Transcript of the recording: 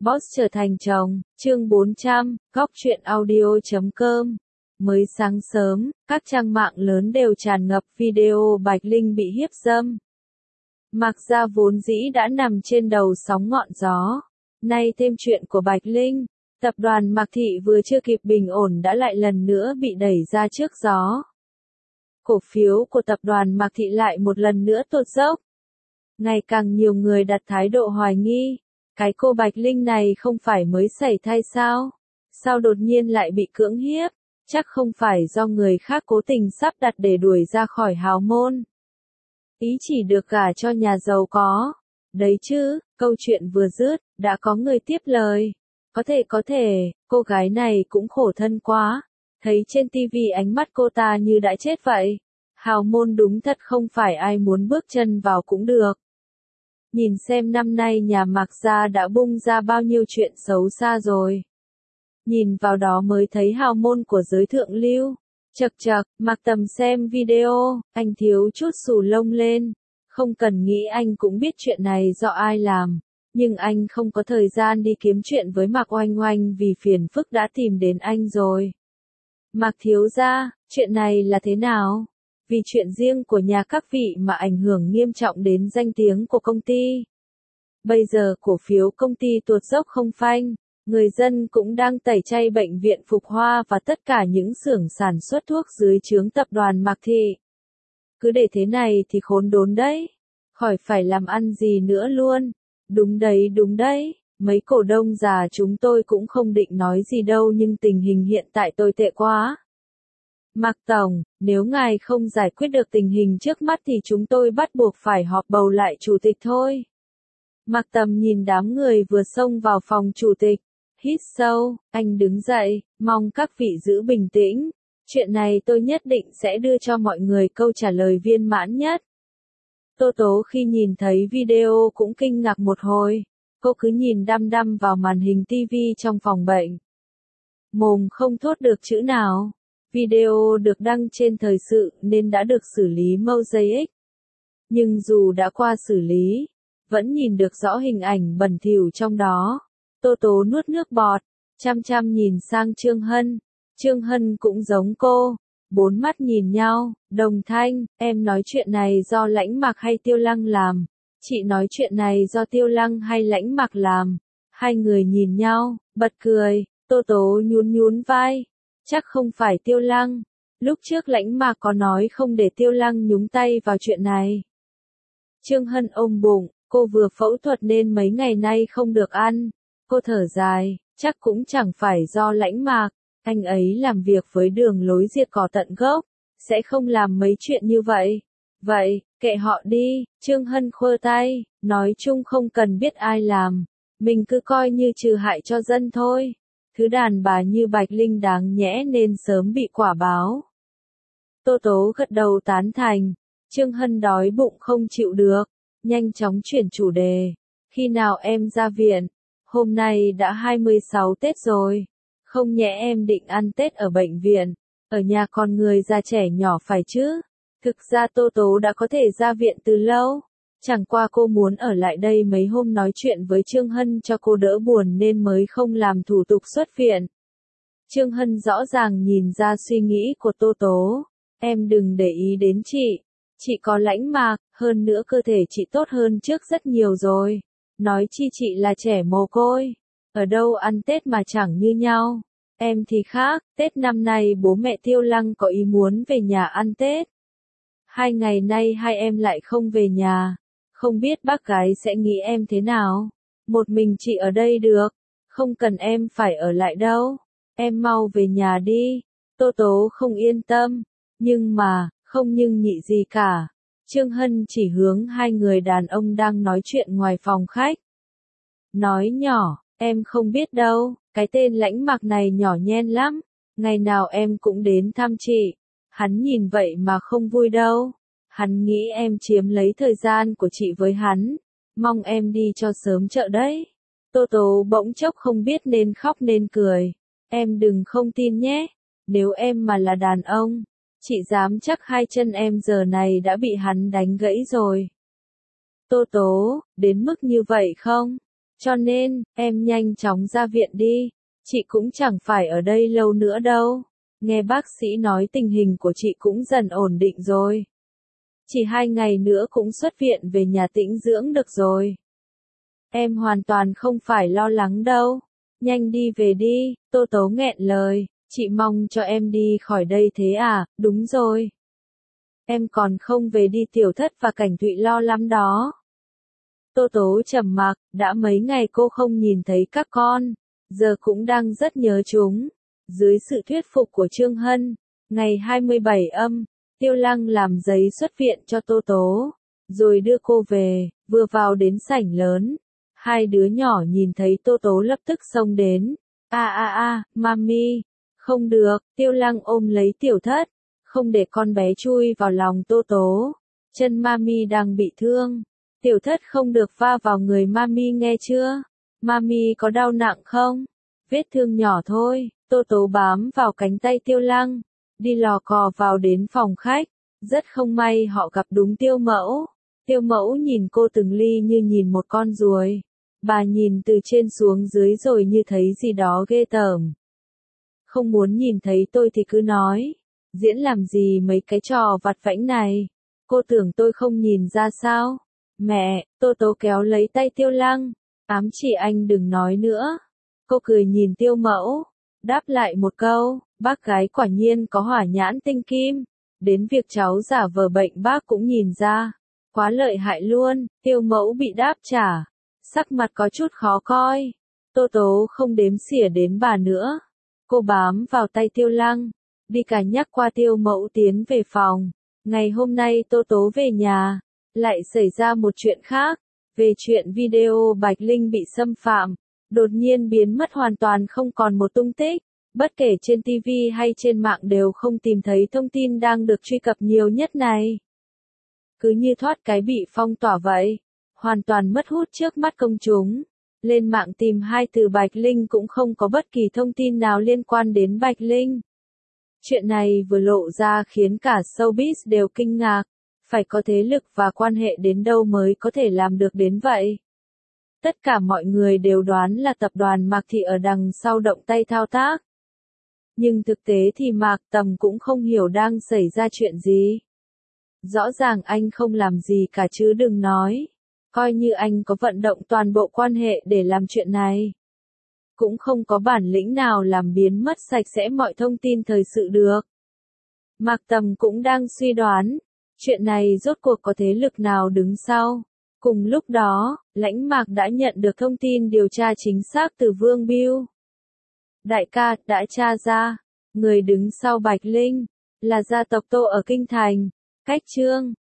Boss trở thành chồng, chương 400, góc truyện audio.com. Mới sáng sớm, các trang mạng lớn đều tràn ngập video Bạch Linh bị hiếp dâm. Mạc Gia vốn dĩ đã nằm trên đầu sóng ngọn gió. Nay thêm chuyện của Bạch Linh, tập đoàn Mạc Thị vừa chưa kịp bình ổn đã lại lần nữa bị đẩy ra trước gió. Cổ phiếu của tập đoàn Mạc Thị lại một lần nữa tụt dốc. Ngày càng nhiều người đặt thái độ hoài nghi. Cái cô Bạch Linh này không phải mới sảy thai sao? Sao đột nhiên lại bị cưỡng hiếp? Chắc không phải do người khác cố tình sắp đặt để đuổi ra khỏi hào môn. Ý chỉ được gả cho nhà giàu có. Đấy chứ, câu chuyện vừa dứt, đã có người tiếp lời. Có thể, cô gái này cũng khổ thân quá. Thấy trên tivi ánh mắt cô ta như đã chết vậy. Hào môn đúng thật không phải ai muốn bước chân vào cũng được. Nhìn xem năm nay nhà Mạc Gia đã bung ra bao nhiêu chuyện xấu xa rồi. Nhìn vào đó mới thấy hào môn của giới thượng lưu. Chậc chậc, Mạc Tầm xem video, anh thiếu chút xù lông lên. Không cần nghĩ anh cũng biết chuyện này do ai làm. Nhưng anh không có thời gian đi kiếm chuyện với Mạc Oanh Oanh vì phiền phức đã tìm đến anh rồi. Mạc thiếu gia, chuyện này là thế nào? Vì chuyện riêng của nhà các vị mà ảnh hưởng nghiêm trọng đến danh tiếng của công ty. Bây giờ cổ phiếu công ty tuột dốc không phanh, người dân cũng đang tẩy chay bệnh viện Phục Hoa và tất cả những xưởng sản xuất thuốc dưới trướng tập đoàn Mạc Thị. Cứ để thế này thì khốn đốn đấy, khỏi phải làm ăn gì nữa luôn. Đúng đấy, mấy cổ đông già chúng tôi cũng không định nói gì đâu nhưng tình hình hiện tại tồi tệ quá. Mạc Tổng, nếu ngài không giải quyết được tình hình trước mắt thì chúng tôi bắt buộc phải họp bầu lại chủ tịch thôi. Mạc Tầm nhìn đám người vừa xông vào phòng chủ tịch, hít sâu, anh đứng dậy, mong các vị giữ bình tĩnh. Chuyện này tôi nhất định sẽ đưa cho mọi người câu trả lời viên mãn nhất. Tô Tố khi nhìn thấy video cũng kinh ngạc một hồi, cô cứ nhìn đăm đăm vào màn hình tivi trong phòng bệnh. Mồm không thốt được chữ nào. Video được đăng trên thời sự nên đã được xử lý Mosaic. Nhưng dù đã qua xử lý, vẫn nhìn được rõ hình ảnh bẩn thỉu trong đó. Tô Tố nuốt nước bọt, chăm chăm nhìn sang Trương Hân. Trương Hân cũng giống cô, bốn mắt nhìn nhau, đồng thanh, em nói chuyện này do Lãnh Mạc hay Tiêu Lăng làm? Chị nói chuyện này do Tiêu Lăng hay Lãnh Mạc làm? Hai người nhìn nhau, bật cười, Tô Tố nhún vai. Chắc không phải Tiêu Lăng. Lúc trước Lãnh Mạc có nói không để Tiêu Lăng nhúng tay vào chuyện này. Trương Hân ôm bụng, cô vừa phẫu thuật nên mấy ngày nay không được ăn. Cô thở dài, chắc cũng chẳng phải do Lãnh Mạc. Anh ấy làm việc với đường lối diệt cỏ tận gốc, sẽ không làm mấy chuyện như vậy. Vậy, kệ họ đi, Trương Hân khua tay, nói chung không cần biết ai làm. Mình cứ coi như trừ hại cho dân thôi. Thứ đàn bà như Bạch Linh đáng nhẽ nên sớm bị quả báo. Tô Tố gật đầu tán thành. Trương Hân đói bụng không chịu được, nhanh chóng chuyển chủ đề. Khi nào em ra viện? Hôm nay đã 26 Tết rồi. Không nhẽ em định ăn Tết ở bệnh viện, ở nhà con người già trẻ nhỏ phải chứ? Thực ra Tô Tố đã có thể ra viện từ lâu. Chẳng qua cô muốn ở lại đây mấy hôm nói chuyện với Trương Hân cho cô đỡ buồn nên mới không làm thủ tục xuất viện. Trương Hân rõ ràng nhìn ra suy nghĩ của Tô Tố. Em đừng để ý đến chị có Lãnh Mạc, hơn nữa cơ thể chị tốt hơn trước rất nhiều rồi. Nói chi chị là trẻ mồ côi, ở đâu ăn Tết mà chẳng như nhau. Em thì khác, Tết năm nay bố mẹ Tiêu Lăng có ý muốn về nhà ăn Tết. 2 ngày nay hai em lại không về nhà. Không biết bác gái sẽ nghĩ em thế nào? Một mình chị ở đây được, không cần em phải ở lại đâu. Em mau về nhà đi. Tô Tố không yên tâm, nhưng mà, không nhưng nhị gì cả. Trương Hân chỉ hướng hai người đàn ông đang nói chuyện ngoài phòng khách. Nói nhỏ, em không biết đâu, cái tên Lãnh Mạc này nhỏ nhen lắm. Ngày nào em cũng đến thăm chị. Hắn nhìn vậy mà không vui đâu. Hắn nghĩ em chiếm lấy thời gian của chị với hắn. Mong em đi cho sớm chợ đấy. Tô Tố bỗng chốc không biết nên khóc nên cười. Em đừng không tin nhé. Nếu em mà là đàn ông, chị dám chắc 2 chân em giờ này đã bị hắn đánh gãy rồi. Tô Tố, đến mức như vậy không? Cho nên, em nhanh chóng ra viện đi. Chị cũng chẳng phải ở đây lâu nữa đâu. Nghe bác sĩ nói tình hình của chị cũng dần ổn định rồi. Chỉ 2 ngày nữa cũng xuất viện về nhà tĩnh dưỡng được rồi. Em hoàn toàn không phải lo lắng đâu. Nhanh đi về đi, Tô Tố nghẹn lời. Chị mong cho em đi khỏi đây thế à, đúng rồi. Em còn không về đi, Tiểu Thất và Cảnh Thụy lo lắm đó. Tô Tố trầm mặc, đã mấy ngày cô không nhìn thấy các con, giờ cũng đang rất nhớ chúng. Dưới sự thuyết phục của Trương Hân, ngày 27 âm, Tiêu Lăng làm giấy xuất viện cho Tô Tố, rồi đưa cô về, vừa vào đến sảnh lớn. Hai đứa nhỏ nhìn thấy Tô Tố lập tức xông đến. Mami, không được, Tiêu Lăng ôm lấy Tiểu Thất, không để con bé chui vào lòng Tô Tố. Chân Mami đang bị thương. Tiểu Thất không được va vào người Mami nghe chưa? Mami có đau nặng không? Vết thương nhỏ thôi. Tô Tố bám vào cánh tay Tiêu Lăng, đi lò cò vào đến phòng khách. Rất không may họ gặp đúng Tiêu Mẫu. Tiêu Mẫu nhìn cô từng ly như nhìn một con ruồi. Bà nhìn từ trên xuống dưới rồi như thấy gì đó ghê tởm. Không muốn nhìn thấy tôi thì cứ nói. Diễn làm gì mấy cái trò vặt vãnh này? Cô tưởng tôi không nhìn ra sao? Mẹ, Tô Tố kéo lấy tay Tiêu Lăng, ám chỉ anh đừng nói nữa. Cô cười nhìn Tiêu Mẫu, đáp lại một câu, bác gái quả nhiên có hỏa nhãn tinh kim. Đến việc cháu giả vờ bệnh bác cũng nhìn ra. Quá lợi hại luôn. Tiêu Mẫu bị đáp trả, sắc mặt có chút khó coi. Tô Tố không đếm xỉa đến bà nữa. Cô bám vào tay Tiêu Lăng, đi cả nhắc qua Tiêu Mẫu tiến về phòng. Ngày hôm nay Tô Tố về nhà, lại xảy ra một chuyện khác. Về chuyện video Bạch Linh bị xâm phạm, đột nhiên biến mất hoàn toàn không còn một tung tích. Bất kể trên TV hay trên mạng đều không tìm thấy thông tin đang được truy cập nhiều nhất này. Cứ như thoát cái bị phong tỏa vậy, hoàn toàn mất hút trước mắt công chúng. Lên mạng tìm hai từ Bạch Linh cũng không có bất kỳ thông tin nào liên quan đến Bạch Linh. Chuyện này vừa lộ ra khiến cả showbiz đều kinh ngạc, phải có thế lực và quan hệ đến đâu mới có thể làm được đến vậy. Tất cả mọi người đều đoán là tập đoàn Mạc Thị ở đằng sau động tay thao tác. Nhưng thực tế thì Mạc Tầm cũng không hiểu đang xảy ra chuyện gì. Rõ ràng anh không làm gì cả chứ đừng nói. Coi như anh có vận động toàn bộ quan hệ để làm chuyện này, cũng không có bản lĩnh nào làm biến mất sạch sẽ mọi thông tin thời sự được. Mạc Tầm cũng đang suy đoán, chuyện này rốt cuộc có thế lực nào đứng sau. Cùng lúc đó, lãnh Mạc đã nhận được thông tin điều tra chính xác từ Vương Biêu. Đại ca, đã tra ra, người đứng sau Bạch Linh, là gia tộc Tô ở Kinh Thành, cách Trương.